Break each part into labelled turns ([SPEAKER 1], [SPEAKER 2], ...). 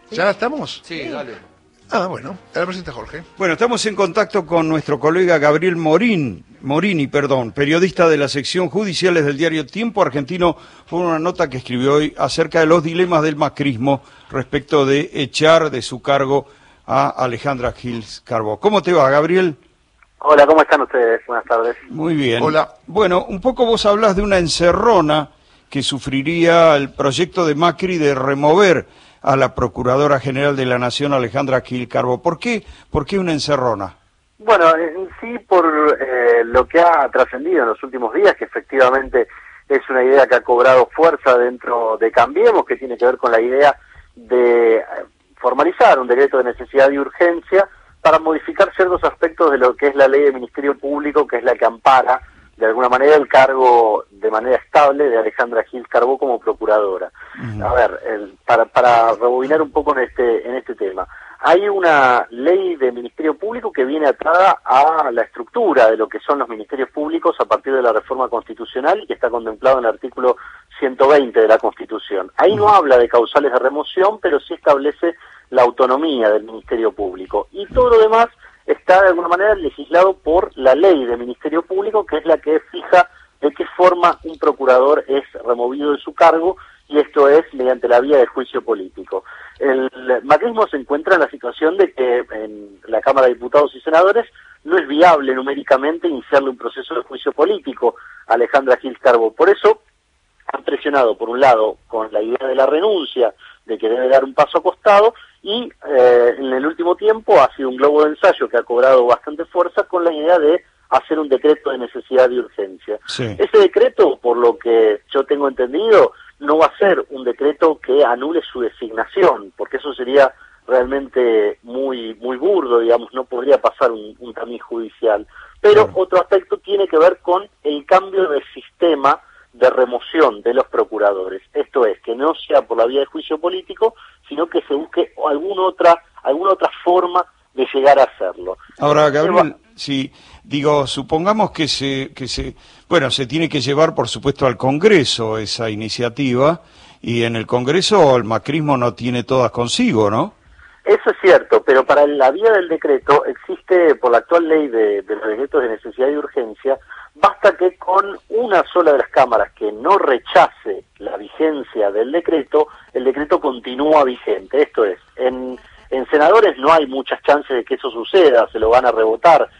[SPEAKER 1] ¿Ya estamos?
[SPEAKER 2] Sí, dale.
[SPEAKER 1] Ah, bueno, te la presenta Jorge.
[SPEAKER 3] Bueno, estamos en contacto con nuestro colega Gabriel Morini, periodista de la sección Judiciales del diario Tiempo Argentino, por una nota que escribió hoy acerca de los dilemas del macrismo respecto de echar de su cargo a Alejandra Gils Carbó. ¿Cómo te va, Gabriel?
[SPEAKER 4] Hola, ¿cómo están ustedes? Buenas tardes.
[SPEAKER 3] Muy bien.
[SPEAKER 1] Hola.
[SPEAKER 3] Bueno, un poco vos hablas de una encerrona que sufriría el proyecto de Macri de remover a la Procuradora General de la Nación, Alejandra Gils Carbó. ¿Por qué una encerrona?
[SPEAKER 4] Bueno, en sí por lo que ha trascendido en los últimos días, que efectivamente es una idea que ha cobrado fuerza dentro de Cambiemos, que tiene que ver con la idea de formalizar un decreto de necesidad y urgencia para modificar ciertos aspectos de lo que es la ley de Ministerio Público, que es la que ampara de alguna manera el cargo de manera estable de Alejandra Gils Carbó como procuradora. A ver, para rebobinar un poco en este tema, hay una ley de Ministerio Público que viene atada a la estructura de lo que son los ministerios públicos a partir de la reforma constitucional y que está contemplado en el artículo 120 de la Constitución. Ahí no habla de causales de remoción, pero sí establece la autonomía del Ministerio Público. Y todo lo demás está de alguna manera legislado por la ley de Ministerio Público, que es la que fija de qué forma un procurador es removido de su cargo, y esto es mediante la vía de juicio político. El macrismo se encuentra en la situación de que en la Cámara de Diputados y Senadores no es viable numéricamente iniciarle un proceso de juicio político a Alejandra Gils Carbó. Por eso han presionado, por un lado, con la idea de la renuncia, de que debe dar un paso a costado, y en el último tiempo ha sido un globo de ensayo que ha cobrado bastante fuerza con la idea de hacer un decreto de necesidad y urgencia.
[SPEAKER 3] Sí.
[SPEAKER 4] Ese decreto, por lo que yo tengo entendido, no va a ser un decreto que anule su designación, porque eso sería realmente muy burdo, digamos, no podría pasar un tamiz judicial. Pero
[SPEAKER 3] Claro.
[SPEAKER 4] Otro aspecto tiene que ver con el cambio del sistema de remoción de los procuradores. Esto es, que no sea por la vía de juicio político, sino que se busque alguna otra forma de llegar a hacerlo.
[SPEAKER 3] Ahora, Gabriel, si digo, supongamos que se tiene que llevar, por supuesto, al Congreso esa iniciativa, y en el Congreso el macrismo no tiene todas consigo, ¿no?
[SPEAKER 4] Eso es cierto, pero para la vía del decreto existe, por la actual ley de los decretos de necesidad y urgencia, basta que con una sola de las cámaras que no rechace la vigencia del decreto, el decreto continúa vigente. Esto es, en senadores no hay muchas chances de que eso suceda, se lo van a rebotar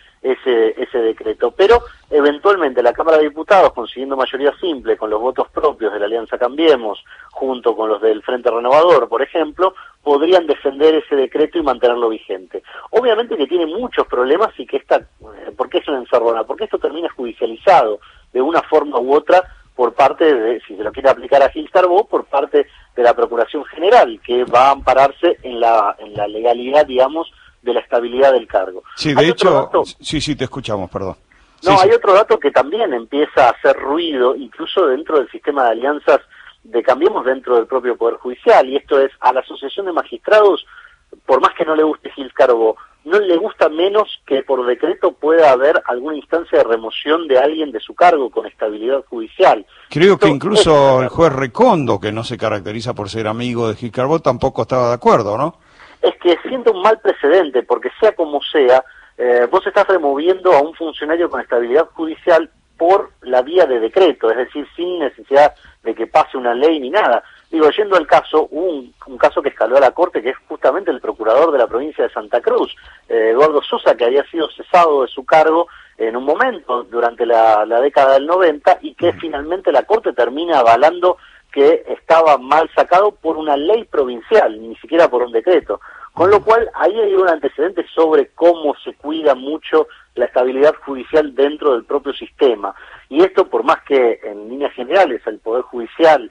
[SPEAKER 4] ese decreto, pero eventualmente la Cámara de Diputados, consiguiendo mayoría simple con los votos propios de la Alianza Cambiemos, junto con los del Frente Renovador, por ejemplo, podrían defender ese decreto y mantenerlo vigente. Obviamente que tiene muchos problemas y que ¿por qué es una encerrona? Porque esto termina judicializado de una forma u otra por parte de, si se lo quiere aplicar a Gils Carbó, por parte de la Procuración General, que va a ampararse en la legalidad, digamos, de la estabilidad del cargo.
[SPEAKER 3] Sí, de hecho, sí, te escuchamos, perdón.
[SPEAKER 4] No,
[SPEAKER 3] Sí,
[SPEAKER 4] hay
[SPEAKER 3] sí.
[SPEAKER 4] otro dato que también empieza a hacer ruido, incluso dentro del sistema de alianzas de Cambiemos dentro del propio Poder Judicial, y esto es, a la Asociación de Magistrados, por más que no le guste Gils Carbó, no le gusta menos que por decreto pueda haber alguna instancia de remoción de alguien de su cargo con estabilidad judicial.
[SPEAKER 3] Creo que incluso el juez Recondo, que no se caracteriza por ser amigo de Gils Carbó, tampoco estaba de acuerdo, ¿no?
[SPEAKER 4] Es que siente un mal precedente, porque sea como sea, vos estás removiendo a un funcionario con estabilidad judicial por la vía de decreto, es decir, sin necesidad de que pase una ley ni nada. Digo, yendo al caso, hubo un caso que escaló a la Corte, que es justamente el procurador de la provincia de Santa Cruz, Eduardo Sosa, que había sido cesado de su cargo en un momento durante la década del 90, y que finalmente la Corte termina avalando que estaba mal sacado por una ley provincial, ni siquiera por un decreto. Con lo cual, ahí hay un antecedente sobre cómo se cuida mucho la estabilidad judicial dentro del propio sistema. Y esto, por más que en líneas generales el Poder Judicial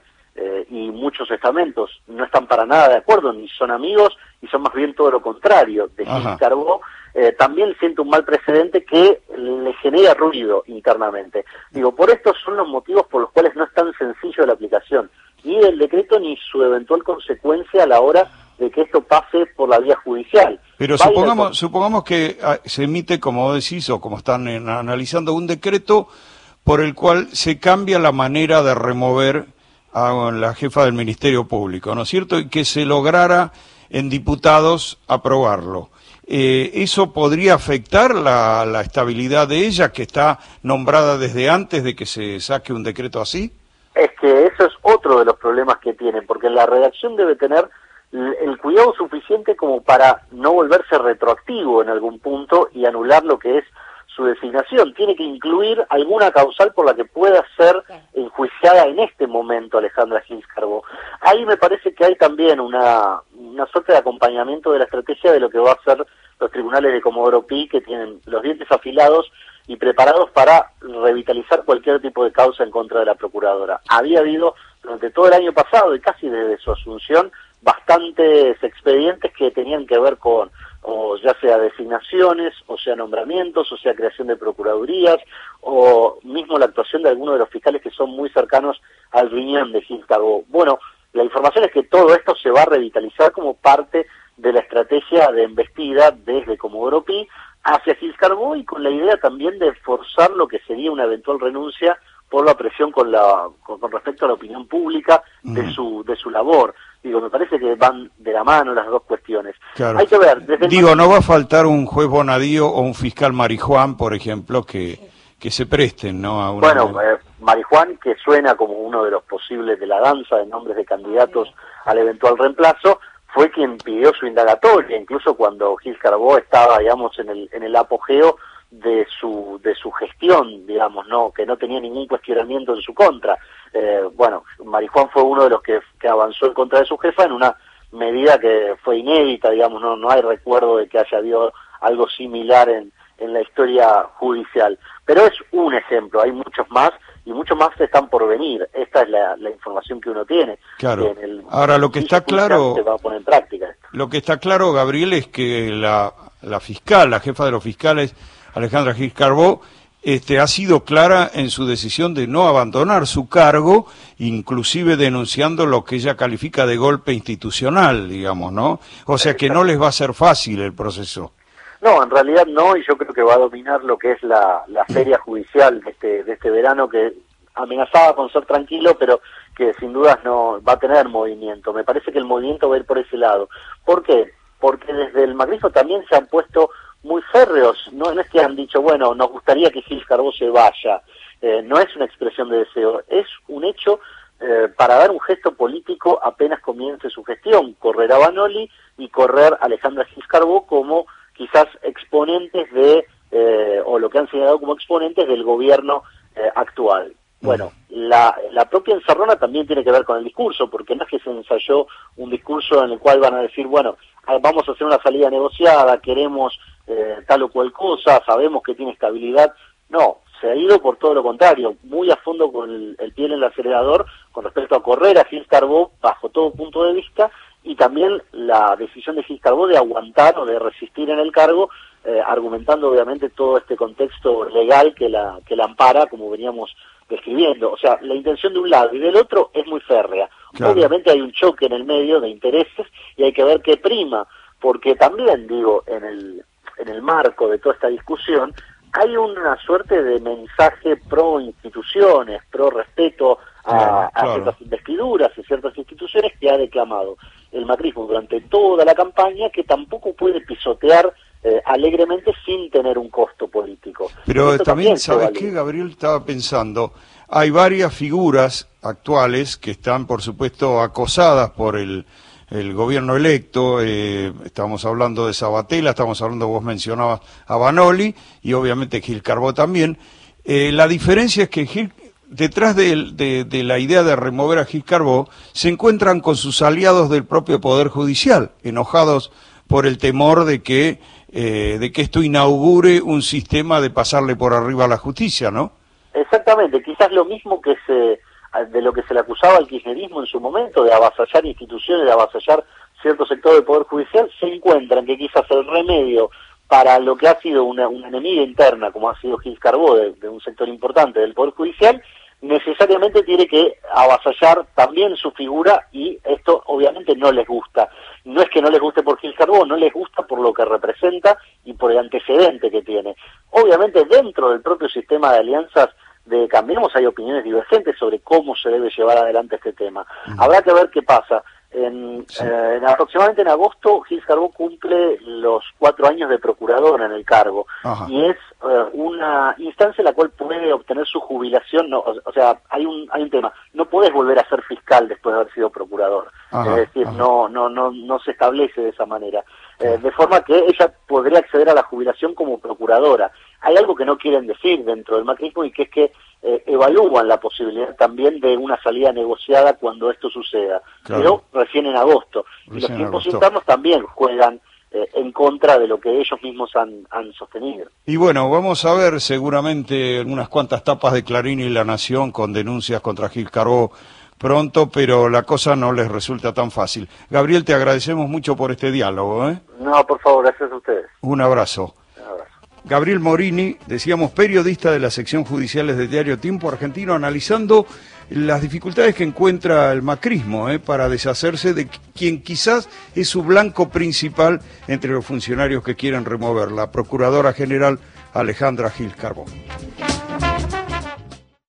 [SPEAKER 4] y muchos estamentos no están para nada de acuerdo, ni son amigos, y son más bien todo lo contrario de Gils Carbó, también siente un mal precedente que le genera ruido internamente. Digo, por estos son los motivos por los cuales no es tan sencillo la aplicación, ni del decreto ni su eventual consecuencia a la hora de que esto pase por la vía judicial.
[SPEAKER 3] Pero supongamos que se emite, como decís, o como están analizando, un decreto por el cual se cambia la manera de remover a la jefa del Ministerio Público, ¿no es cierto? Y que se lograra en diputados aprobarlo. ¿Eso podría afectar la estabilidad de ella, que está nombrada desde antes de que se saque un decreto así?
[SPEAKER 4] Es que eso es otro de los problemas que tienen, porque la redacción debe tener el cuidado suficiente como para no volverse retroactivo en algún punto y anular lo que es su designación. Tiene que incluir alguna causal por la que pueda ser enjuiciada en este momento Alejandra Gil Carbó. Ahí me parece que hay también una suerte de acompañamiento de la estrategia de lo que va a hacer los tribunales de Comodoro Pi, que tienen los dientes afilados y preparados para revitalizar cualquier tipo de causa en contra de la procuradora. Había habido durante todo el año pasado y casi desde su asunción bastantes expedientes que tenían que ver con, o ya sea designaciones, o sea nombramientos, o sea creación de procuradurías, o mismo la actuación de algunos de los fiscales que son muy cercanos al riñón de Gil Carbó. Bueno, la información es que todo esto se va a revitalizar como parte de la estrategia de embestida desde Comodoro Pi hacia Gil Carbó, y con la idea también de forzar lo que sería una eventual renuncia por la presión con respecto a la opinión pública de su labor. Digo, me parece que van de la mano las dos cuestiones.
[SPEAKER 3] Claro.
[SPEAKER 4] Hay que ver. Desde
[SPEAKER 3] no va a faltar un juez Bonadío o un fiscal Marijuán, por ejemplo, que se presten, ¿no? A una...
[SPEAKER 4] Bueno, Marijuán, que suena como uno de los posibles de la danza de nombres de candidatos al eventual reemplazo, fue quien pidió su indagatoria, incluso cuando Gil Carbó estaba, digamos, en el apogeo de su gestión, digamos, no, que no tenía ningún cuestionamiento en su contra. Bueno, Marijuán fue uno de los que avanzó en contra de su jefa en una medida que fue inédita, digamos, no hay recuerdo de que haya habido algo similar en la historia judicial. Pero es un ejemplo, hay muchos más, y muchos más están por venir. Esta es la información que uno tiene.
[SPEAKER 3] Claro. Ahora, lo que está claro,
[SPEAKER 4] se va a poner en práctica esto.
[SPEAKER 3] Lo que está claro, Gabriel, es que la fiscal, la jefa de los fiscales, Alejandra Gil Carbó, ha sido clara en su decisión de no abandonar su cargo, inclusive denunciando lo que ella califica de golpe institucional, digamos, ¿no? O sea que no les va a ser fácil el proceso.
[SPEAKER 4] No, en realidad no, y yo creo que va a dominar lo que es la feria judicial de este verano, que amenazaba con ser tranquilo, pero que sin dudas no va a tener movimiento. Me parece que el movimiento va a ir por ese lado. ¿Por qué? Porque desde el macrismo también se han puesto muy férreos, no es que han dicho, bueno, nos gustaría que Gil Carbó se vaya, no es una expresión de deseo, es un hecho para dar un gesto político apenas comience su gestión, correr a Vanoli y correr a Alejandra Gil Carbó como quizás exponentes o lo que han señalado como exponentes del gobierno actual. Bueno, la propia encerrona también tiene que ver con el discurso, porque no es que se ensayó un discurso en el cual van a decir, bueno, vamos a hacer una salida negociada, queremos tal o cual cosa, sabemos que tiene estabilidad. No, se ha ido por todo lo contrario, muy a fondo con el pie en el acelerador con respecto a correr a Gil Carbó bajo todo punto de vista, y también la decisión de Gil Carbó de aguantar o de resistir en el cargo, argumentando obviamente todo este contexto legal que la ampara, como veníamos describiendo. O sea, la intención de un lado y del otro es muy férrea. Claro. Obviamente hay un choque en el medio de intereses y hay que ver qué prima, porque también, digo, en el marco de toda esta discusión, hay una suerte de mensaje pro instituciones, pro respeto a ciertas investiduras y ciertas instituciones que ha declamado el macrismo durante toda la campaña, que tampoco puede pisotear alegremente sin tener un costo político.
[SPEAKER 3] Pero también, ¿sabes qué, Gabriel? Estaba pensando, hay varias figuras actuales que están, por supuesto, acosadas por el gobierno electo. Estamos hablando de Sabatella, estamos hablando, vos mencionabas a Vanoli, y obviamente Gil Carbó también. La diferencia es que detrás de la idea de remover a Gil Carbó se encuentran con sus aliados del propio Poder Judicial, enojados por el temor de que esto inaugure un sistema de pasarle por arriba a la justicia, ¿no? Exactamente, quizás lo mismo que de lo que se le acusaba al kirchnerismo en su momento, de avasallar instituciones, de avasallar cierto sector del Poder Judicial, se encuentran que quizás el remedio para lo que ha sido una enemiga interna, como ha sido Gil Carbó, de un sector importante del Poder Judicial, necesariamente tiene que avasallar también su figura, y esto obviamente no les gusta. No es que no les guste por Gil Carbó, no les gusta por lo que representa y por el antecedente que tiene. Obviamente dentro del propio sistema de alianzas de Cambiemos hay opiniones divergentes sobre cómo se debe llevar adelante este tema. Habrá que ver qué pasa.
[SPEAKER 4] Aproximadamente en agosto, Gil Carbó cumple los 4 años de procurador en el cargo.
[SPEAKER 3] Ajá.
[SPEAKER 4] Y es una instancia en la cual puede obtener su jubilación. No, o sea, hay un tema. No puedes volver a ser fiscal después de haber sido procurador.
[SPEAKER 3] Ajá,
[SPEAKER 4] Es decir,
[SPEAKER 3] ajá.
[SPEAKER 4] no se establece de esa manera. De forma que ella podría acceder a la jubilación como procuradora. Hay algo que no quieren decir dentro del macrismo, y que es que evalúan la posibilidad también de una salida negociada cuando esto suceda,
[SPEAKER 3] Claro.
[SPEAKER 4] pero recién en agosto. Y
[SPEAKER 3] Recién
[SPEAKER 4] los
[SPEAKER 3] en
[SPEAKER 4] tiempos
[SPEAKER 3] agosto.
[SPEAKER 4] internos también juegan en contra de lo que ellos mismos han sostenido.
[SPEAKER 3] Y bueno, vamos a ver seguramente unas cuantas tapas de Clarín y La Nación con denuncias contra Gil Carbó pronto, pero la cosa no les resulta tan fácil. Gabriel, te agradecemos mucho por este diálogo, ¿eh?
[SPEAKER 4] No, por favor, gracias a ustedes.
[SPEAKER 3] Un abrazo.
[SPEAKER 4] Un abrazo.
[SPEAKER 3] Gabriel Morini, decíamos, periodista de la sección judiciales del diario Tiempo Argentino, analizando las dificultades que encuentra el macrismo para deshacerse de quien quizás es su blanco principal entre los funcionarios que quieren remover, la Procuradora General Alejandra Gil Carbó.